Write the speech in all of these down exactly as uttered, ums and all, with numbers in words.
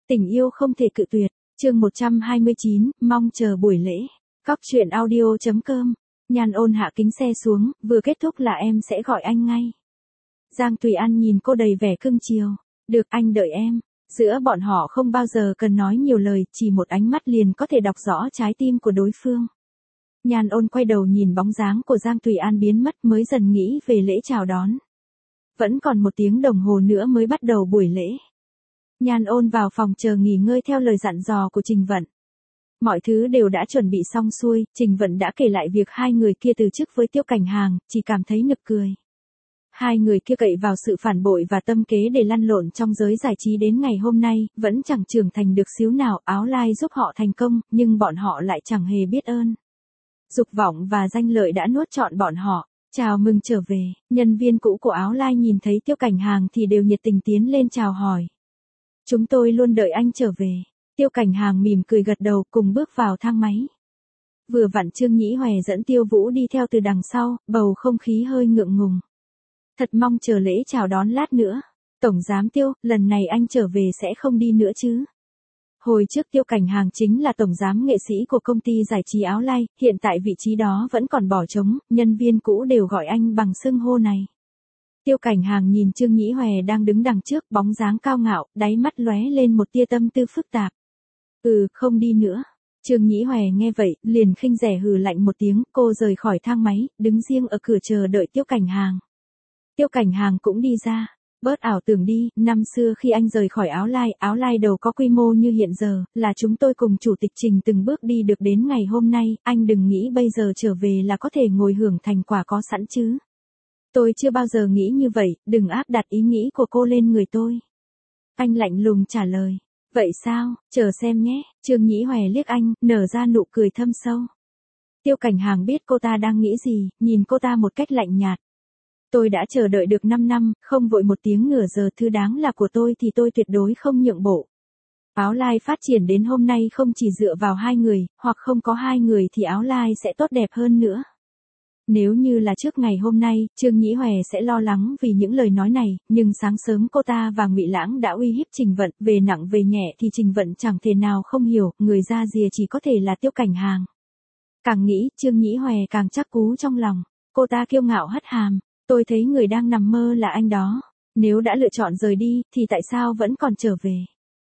Tình yêu không thể cự tuyệt, chương một trăm hai mươi chín, mong chờ buổi lễ. Cóc truyện audio chấm com. Nhan Ôn hạ kính xe xuống, vừa kết thúc là em sẽ gọi anh ngay. Giang Tùy An nhìn cô đầy vẻ cưng chiều. Được, anh đợi em. Giữa bọn họ không bao giờ cần nói nhiều lời, chỉ một ánh mắt liền có thể đọc rõ trái tim của đối phương. Nhan Ôn quay đầu nhìn bóng dáng của Giang Tùy An biến mất mới dần nghĩ về lễ chào đón. Vẫn còn một tiếng đồng hồ nữa mới bắt đầu buổi lễ. Nhan Ôn vào phòng chờ nghỉ ngơi theo lời dặn dò của Trình Vận. Mọi thứ đều đã chuẩn bị xong xuôi, Trình Vận đã kể lại việc hai người kia từ chức với Tiêu Cảnh Hàng, chỉ cảm thấy nực cười. Hai người kia cậy vào sự phản bội và tâm kế để lăn lộn trong giới giải trí đến ngày hôm nay, vẫn chẳng trưởng thành được xíu nào. Áo Lai giúp họ thành công, nhưng bọn họ lại chẳng hề biết ơn. Dục vọng và danh lợi đã nuốt trọn bọn họ. Chào mừng trở về, nhân viên cũ của Áo Lai nhìn thấy Tiêu Cảnh Hàng thì đều nhiệt tình tiến lên chào hỏi. Chúng tôi luôn đợi anh trở về. Tiêu Cảnh Hàng mỉm cười gật đầu cùng bước vào thang máy. Vừa vặn Trương Nhĩ Hòe dẫn Tiêu Vũ đi theo từ đằng sau, bầu không khí hơi ngượng ngùng. Thật mong chờ lễ chào đón lát nữa. Tổng giám Tiêu, lần này anh trở về sẽ không đi nữa chứ? Hồi trước Tiêu Cảnh Hàng chính là tổng giám nghệ sĩ của công ty giải trí Áo Lai, hiện tại vị trí đó vẫn còn bỏ trống, nhân viên cũ đều gọi anh bằng xưng hô này. Tiêu Cảnh Hàng nhìn Trương Nhĩ Hòe đang đứng đằng trước, bóng dáng cao ngạo, đáy mắt lóe lên một tia tâm tư phức tạp. Ừ, không đi nữa. Trương Nhĩ Hòe nghe vậy, liền khinh rẻ hừ lạnh một tiếng, cô rời khỏi thang máy, đứng riêng ở cửa chờ đợi Tiêu Cảnh Hàng. Tiêu Cảnh Hàng cũng đi ra. Bớt ảo tưởng đi, năm xưa khi anh rời khỏi Áo Lai, Áo Lai đầu có quy mô như hiện giờ, là chúng tôi cùng chủ tịch Trình từng bước đi được đến ngày hôm nay, anh đừng nghĩ bây giờ trở về là có thể ngồi hưởng thành quả có sẵn chứ. Tôi chưa bao giờ nghĩ như vậy, đừng áp đặt ý nghĩ của cô lên người tôi. Anh lạnh lùng trả lời. Vậy sao, chờ xem nhé. Trương Nhĩ Hòe liếc anh, nở ra nụ cười thâm sâu. Tiêu Cảnh Hàng biết cô ta đang nghĩ gì, nhìn cô ta một cách lạnh nhạt. Tôi đã chờ đợi được năm năm, không vội một tiếng nửa giờ, thứ đáng là của tôi thì tôi tuyệt đối không nhượng bộ. Áo Lai phát triển đến hôm nay không chỉ dựa vào hai người, hoặc không có hai người thì Áo Lai sẽ tốt đẹp hơn nữa. Nếu như là trước ngày hôm nay, Trương Nhĩ Hòe sẽ lo lắng vì những lời nói này, nhưng sáng sớm cô ta và Ngụy Lãng đã uy hiếp Trình Vận, về nặng về nhẹ thì Trình Vận chẳng thể nào không hiểu, người ra rìa chỉ có thể là Tiêu Cảnh Hàng. Càng nghĩ, Trương Nhĩ Hòe càng chắc cú trong lòng, cô ta kiêu ngạo hất hàm, tôi thấy người đang nằm mơ là anh đó, nếu đã lựa chọn rời đi, thì tại sao vẫn còn trở về?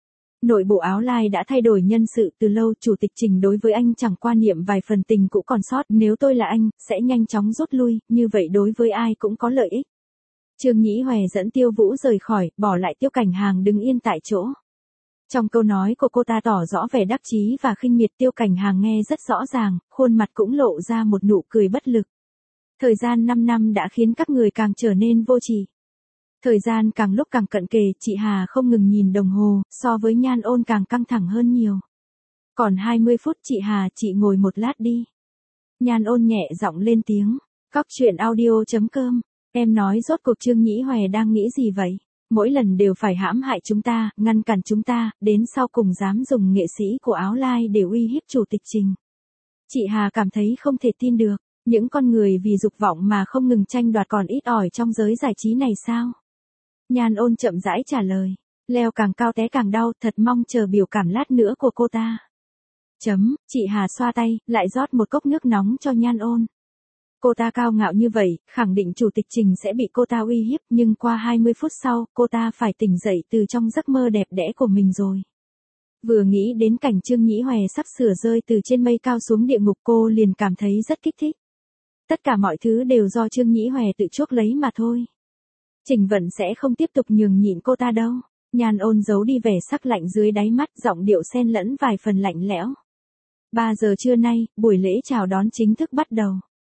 Nội bộ Áo Lai đã thay đổi nhân sự từ lâu, chủ tịch Trình đối với anh chẳng quan niệm vài phần tình cũ còn sót, nếu tôi là anh, sẽ nhanh chóng rút lui, như vậy đối với ai cũng có lợi ích. Trương Nhĩ Hòe dẫn Tiêu Vũ rời khỏi, bỏ lại Tiêu Cảnh Hàng đứng yên tại chỗ. Trong câu nói của cô ta tỏ rõ vẻ đắc chí và khinh miệt, Tiêu Cảnh Hàng nghe rất rõ ràng, khuôn mặt cũng lộ ra một nụ cười bất lực. Thời gian năm năm đã khiến các người càng trở nên vô tri. Thời gian càng lúc càng cận kề, chị Hà không ngừng nhìn đồng hồ, so với Nhan Ôn càng căng thẳng hơn nhiều. Còn hai mươi phút chị Hà, chị ngồi một lát đi. Nhan Ôn nhẹ giọng lên tiếng. Cóc truyện audio chấm com. Em nói rốt cuộc Trương Nhĩ Hòe đang nghĩ gì vậy? Mỗi lần đều phải hãm hại chúng ta, ngăn cản chúng ta, đến sau cùng dám dùng nghệ sĩ của Áo Lai để uy hiếp chủ tịch Trình. Chị Hà cảm thấy không thể tin được. Những con người vì dục vọng mà không ngừng tranh đoạt còn ít ỏi trong giới giải trí này sao? Nhan Ôn chậm rãi trả lời. Leo càng cao té càng đau, thật mong chờ biểu cảm lát nữa của cô ta. Chấm, chị Hà xoa tay, lại rót một cốc nước nóng cho Nhan Ôn. Cô ta cao ngạo như vậy, khẳng định chủ tịch Trình sẽ bị cô ta uy hiếp, nhưng qua hai mươi phút sau, cô ta phải tỉnh dậy từ trong giấc mơ đẹp đẽ của mình rồi. Vừa nghĩ đến cảnh Trương Nhĩ Hòe sắp sửa rơi từ trên mây cao xuống địa ngục, cô liền cảm thấy rất kích thích. Tất cả mọi thứ đều do Trương Nhĩ Hòe tự chuốc lấy mà thôi. Trình Vận sẽ không tiếp tục nhường nhịn cô ta đâu. Nhan Ôn giấu đi vẻ sắc lạnh dưới đáy mắt, giọng điệu xen lẫn vài phần lạnh lẽo. ba giờ trưa nay, buổi lễ chào đón chính thức bắt đầu.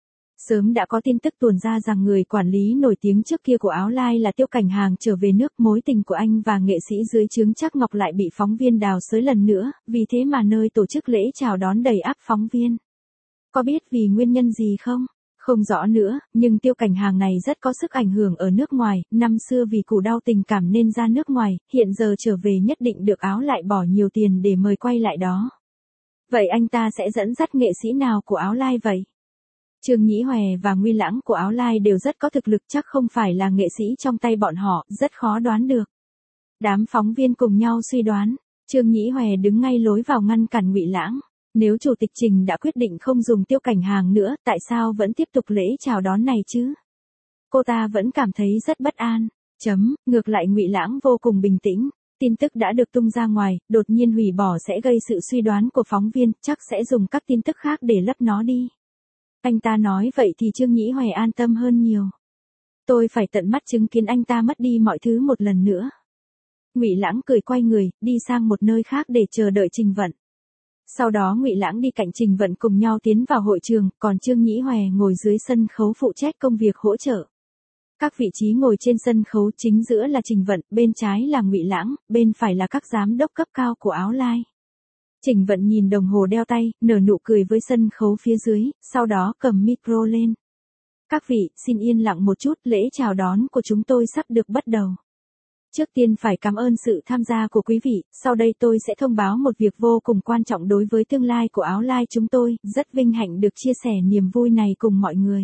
Sớm đã có tin tức tuồn ra rằng người quản lý nổi tiếng trước kia của Áo Lai là Tiêu Cảnh Hàng trở về nước, mối tình của anh và nghệ sĩ dưới trướng Trác Ngọc lại bị phóng viên đào xới lần nữa, vì thế mà nơi tổ chức lễ chào đón đầy ắp phóng viên. Có biết vì nguyên nhân gì không? Không rõ nữa, nhưng Tiêu Cảnh Hàng này rất có sức ảnh hưởng ở nước ngoài, năm xưa vì củ đau tình cảm nên ra nước ngoài, hiện giờ trở về nhất định được Áo Lai bỏ nhiều tiền để mời quay lại đó. Vậy anh ta sẽ dẫn dắt nghệ sĩ nào của Áo Lai vậy? Trương Nhĩ Hòe và Ngụy Lãng của Áo Lai đều rất có thực lực, chắc không phải là nghệ sĩ trong tay bọn họ, rất khó đoán được. Đám phóng viên cùng nhau suy đoán. Trương Nhĩ Hòe đứng ngay lối vào ngăn cản Ngụy Lãng. Nếu chủ tịch Trình đã quyết định không dùng Tiêu Cảnh Hàng nữa, tại sao vẫn tiếp tục lễ chào đón này chứ? Cô ta vẫn cảm thấy rất bất an. Chấm, ngược lại Ngụy Lãng vô cùng bình tĩnh. Tin tức đã được tung ra ngoài, đột nhiên hủy bỏ sẽ gây sự suy đoán của phóng viên, chắc sẽ dùng các tin tức khác để lấp nó đi. Anh ta nói vậy thì Trương Nhĩ Hòe an tâm hơn nhiều. Tôi phải tận mắt chứng kiến anh ta mất đi mọi thứ một lần nữa. Ngụy Lãng cười quay người, đi sang một nơi khác để chờ đợi Trình Vận. Sau đó Ngụy Lãng đi cạnh Trình Vận cùng nhau tiến vào hội trường, còn Trương Nhĩ Hòe ngồi dưới sân khấu phụ trách công việc hỗ trợ. Các vị trí ngồi trên sân khấu chính giữa là Trình Vận, bên trái là Ngụy Lãng, bên phải là các giám đốc cấp cao của Áo Lai. Trình Vận nhìn đồng hồ đeo tay, nở nụ cười với sân khấu phía dưới, sau đó cầm micro lên. Các vị, xin yên lặng một chút, lễ chào đón của chúng tôi sắp được bắt đầu. Trước tiên phải cảm ơn sự tham gia của quý vị, sau đây tôi sẽ thông báo một việc vô cùng quan trọng đối với tương lai của Áo Lai chúng tôi, rất vinh hạnh được chia sẻ niềm vui này cùng mọi người.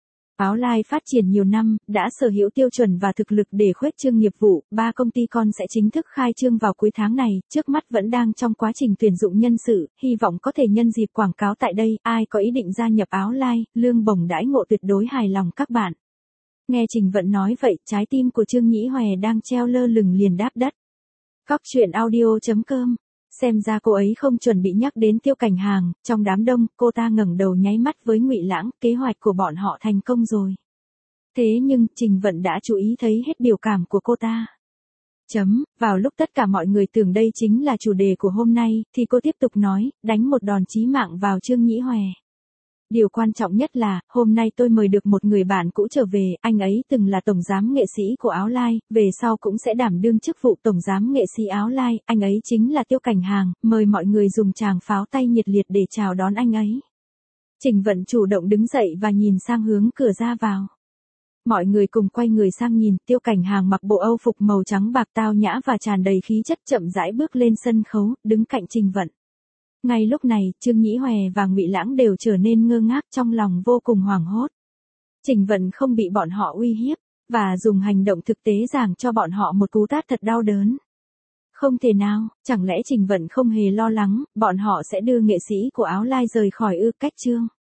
Áo Lai phát triển nhiều năm, đã sở hữu tiêu chuẩn và thực lực để khuếch trương nghiệp vụ, ba công ty con sẽ chính thức khai trương vào cuối tháng này, trước mắt vẫn đang trong quá trình tuyển dụng nhân sự, hy vọng có thể nhân dịp quảng cáo tại đây, ai có ý định gia nhập Áo Lai, lương bổng đãi ngộ tuyệt đối hài lòng các bạn. Nghe Trình Vận nói vậy, trái tim của Trương Nhĩ Hòe đang treo lơ lửng liền đáp đất. Cóc truyện audio chấm com. Xem ra cô ấy không chuẩn bị nhắc đến Tiêu Cảnh Hàng, trong đám đông, cô ta ngẩng đầu nháy mắt với Ngụy Lãng, kế hoạch của bọn họ thành công rồi. Thế nhưng, Trình Vận đã chú ý thấy hết biểu cảm của cô ta. Chấm, vào lúc tất cả mọi người tưởng đây chính là chủ đề của hôm nay, thì cô tiếp tục nói, đánh một đòn chí mạng vào Trương Nhĩ Hòe. Điều quan trọng nhất là, hôm nay tôi mời được một người bạn cũ trở về, anh ấy từng là tổng giám nghệ sĩ của Áo Lai, về sau cũng sẽ đảm đương chức vụ tổng giám nghệ sĩ Áo Lai, anh ấy chính là Tiêu Cảnh Hàng, mời mọi người dùng tràng pháo tay nhiệt liệt để chào đón anh ấy. Trình Vận chủ động đứng dậy và nhìn sang hướng cửa ra vào. Mọi người cùng quay người sang nhìn, Tiêu Cảnh Hàng mặc bộ âu phục màu trắng bạc tao nhã và tràn đầy khí chất chậm rãi bước lên sân khấu, đứng cạnh Trình Vận. Ngay lúc này, Trương Nhĩ Hòe và Ngụy Lãng đều trở nên ngơ ngác trong lòng vô cùng hoảng hốt. Trình Vận không bị bọn họ uy hiếp, và dùng hành động thực tế giảng cho bọn họ một cú tát thật đau đớn. Không thể nào, chẳng lẽ Trình Vận không hề lo lắng, bọn họ sẽ đưa nghệ sĩ của Áo Lai rời khỏi ư? Cách chương